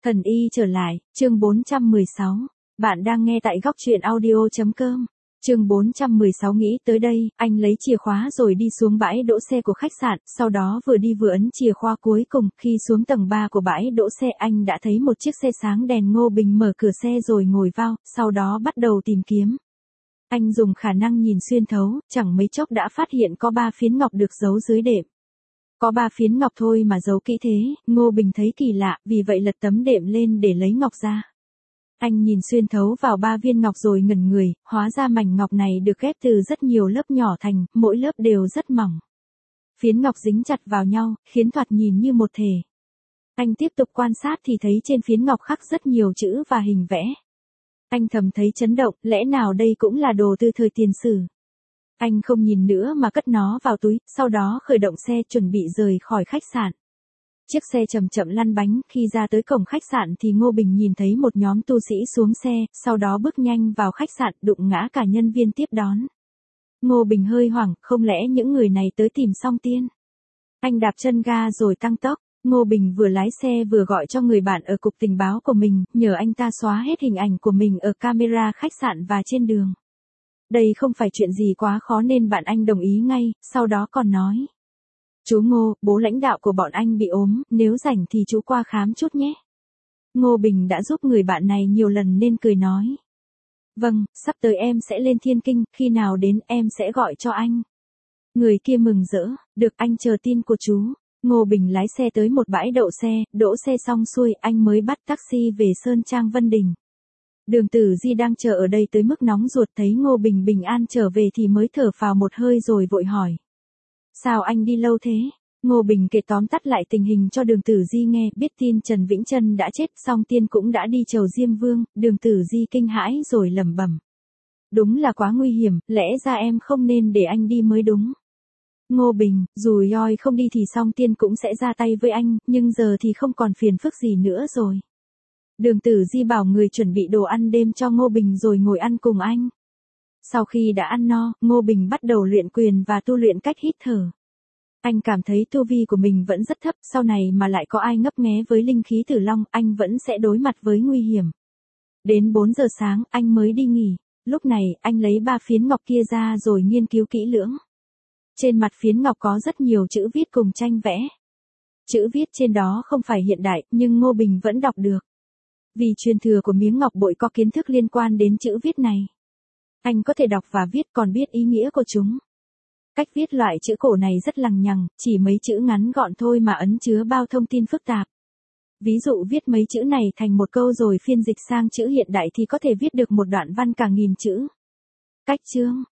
Thần y trở lại, chương 416. Bạn đang nghe tại góc truyện audio.com. Chương 416 nghĩ tới đây, anh lấy chìa khóa rồi đi xuống bãi đỗ xe của khách sạn, sau đó vừa đi vừa ấn chìa khóa cuối cùng, khi xuống tầng 3 của bãi đỗ xe anh đã thấy một chiếc xe sáng đèn. Ngô Bình mở cửa xe rồi ngồi vào, sau đó bắt đầu tìm kiếm. Anh dùng khả năng nhìn xuyên thấu, chẳng mấy chốc đã phát hiện có 3 phiến ngọc được giấu dưới đệm. Có 3 phiến ngọc thôi mà giấu kỹ thế, Ngô Bình thấy kỳ lạ, vì vậy lật tấm đệm lên để lấy ngọc ra. Anh nhìn xuyên thấu vào 3 viên ngọc rồi ngẩn người, hóa ra mảnh ngọc này được ghép từ rất nhiều lớp nhỏ thành, mỗi lớp đều rất mỏng. Phiến ngọc dính chặt vào nhau, khiến thoạt nhìn như một thể. Anh tiếp tục quan sát thì thấy trên phiến ngọc khắc rất nhiều chữ và hình vẽ. Anh thầm thấy chấn động, lẽ nào đây cũng là đồ từ thời tiền sử. Anh không nhìn nữa mà cất nó vào túi, sau đó khởi động xe chuẩn bị rời khỏi khách sạn. Chiếc xe chậm chậm lăn bánh, khi ra tới cổng khách sạn thì Ngô Bình nhìn thấy một nhóm tu sĩ xuống xe, sau đó bước nhanh vào khách sạn, đụng ngã cả nhân viên tiếp đón. Ngô Bình hơi hoảng, không lẽ những người này tới tìm Song Tiên. Anh đạp chân ga rồi tăng tốc. Ngô Bình vừa lái xe vừa gọi cho người bạn ở cục tình báo của mình, nhờ anh ta xóa hết hình ảnh của mình ở camera khách sạn và trên đường. Đây không phải chuyện gì quá khó nên bạn anh đồng ý ngay, sau đó còn nói. Chú Ngô, bố lãnh đạo của bọn anh bị ốm, nếu rảnh thì chú qua khám chút nhé. Ngô Bình đã giúp người bạn này nhiều lần nên cười nói. Vâng, sắp tới em sẽ lên Thiên Kinh, khi nào đến em sẽ gọi cho anh. Người kia mừng rỡ, được anh chờ tin của chú. Ngô Bình lái xe tới một bãi đỗ xe xong xuôi anh mới bắt taxi về Sơn Trang Vân Đình. Đường Tử Di đang chờ ở đây tới mức nóng ruột, thấy Ngô Bình bình an trở về thì mới thở phào một hơi rồi vội hỏi. Sao anh đi lâu thế? Ngô Bình kể tóm tắt lại tình hình cho Đường Tử Di nghe, biết tin Trần Vĩnh Trân đã chết, Song Tiên cũng đã đi chầu Diêm Vương. Đường Tử Di kinh hãi rồi lẩm bẩm. Đúng là quá nguy hiểm, lẽ ra em không nên để anh đi mới đúng. Ngô Bình, dù Yoi không đi thì Song Tiên cũng sẽ ra tay với anh, nhưng giờ thì không còn phiền phức gì nữa rồi. Đường Tử Di bảo người chuẩn bị đồ ăn đêm cho Ngô Bình rồi ngồi ăn cùng anh. Sau khi đã ăn no, Ngô Bình bắt đầu luyện quyền và tu luyện cách hít thở. Anh cảm thấy tu vi của mình vẫn rất thấp, sau này mà lại có ai ngấp nghé với linh khí Tử Long, anh vẫn sẽ đối mặt với nguy hiểm. Đến 4 giờ sáng, anh mới đi nghỉ. Lúc này, anh lấy 3 phiến ngọc kia ra rồi nghiên cứu kỹ lưỡng. Trên mặt phiến ngọc có rất nhiều chữ viết cùng tranh vẽ. Chữ viết trên đó không phải hiện đại, nhưng Ngô Bình vẫn đọc được. Vì truyền thừa của miếng ngọc bội có kiến thức liên quan đến chữ viết này. Anh có thể đọc và viết còn biết ý nghĩa của chúng. Cách viết loại chữ cổ này rất lằng nhằng, chỉ mấy chữ ngắn gọn thôi mà ẩn chứa bao thông tin phức tạp. Ví dụ viết mấy chữ này thành một câu rồi phiên dịch sang chữ hiện đại thì có thể viết được một đoạn văn cả nghìn chữ. Cách chương.